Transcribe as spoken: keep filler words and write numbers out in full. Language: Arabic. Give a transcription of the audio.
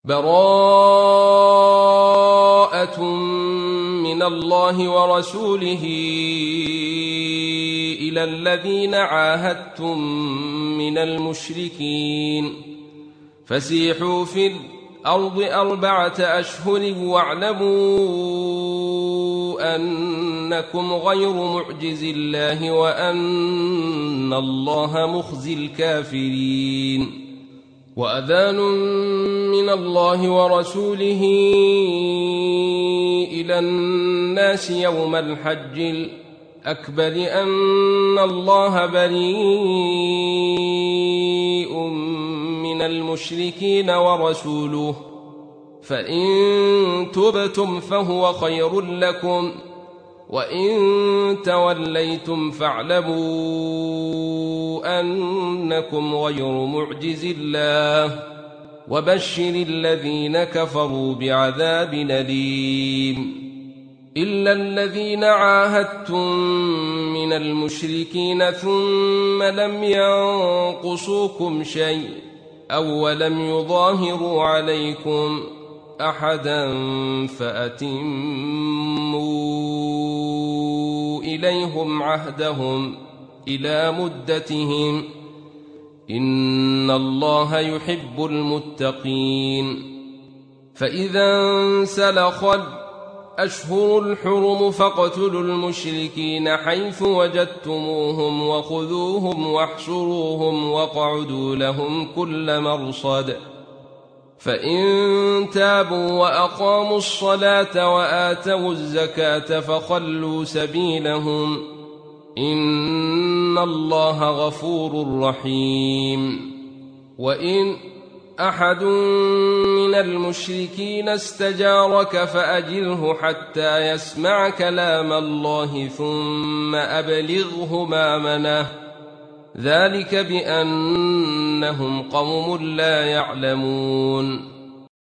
براءة من الله ورسوله إلى الذين عاهدتم من المشركين فسيحوا في الأرض أربعة أشهر واعلموا أنكم غير معجز الله وأن الله مخزي الكافرين. وأذان من الله ورسوله إلى الناس يوم الحج الأكبر أن الله بريء من المشركين ورسوله فإن تبتم فهو خير لكم وإن توليتم فاعلموا أنكم غير معجز الله وبشر الذين كفروا بعذاب أليم. إلا الذين عاهدتم من المشركين ثم لم ينقصوكم شيء أو لم يظاهروا عليكم أحدا فأتموا إليهم عهدهم إلى مدتهم إن الله يحب المتقين. فإذا انسلخ الأشهر الحرم فاقتلوا المشركين حيث وجدتموهم وخذوهم واحصروهم واقعدوا لهم كل مرصد فإن تابوا وأقاموا الصلاة وآتوا الزكاة فخلوا سبيلهم إن الله غفور رحيم. وإن أحد من المشركين استجارك فأجره حتى يسمع كلام الله ثم أبلغه مأمنه ذلك بأنهم قوم لا يعلمون.